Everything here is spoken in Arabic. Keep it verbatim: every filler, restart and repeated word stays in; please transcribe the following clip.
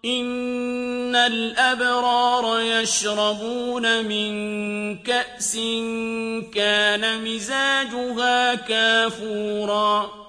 إِنَّ الْأَبْرَارَ يَشْرَبُونَ مِن كَأْسٍ كَانَ مِزَاجُهَا كَافُورًا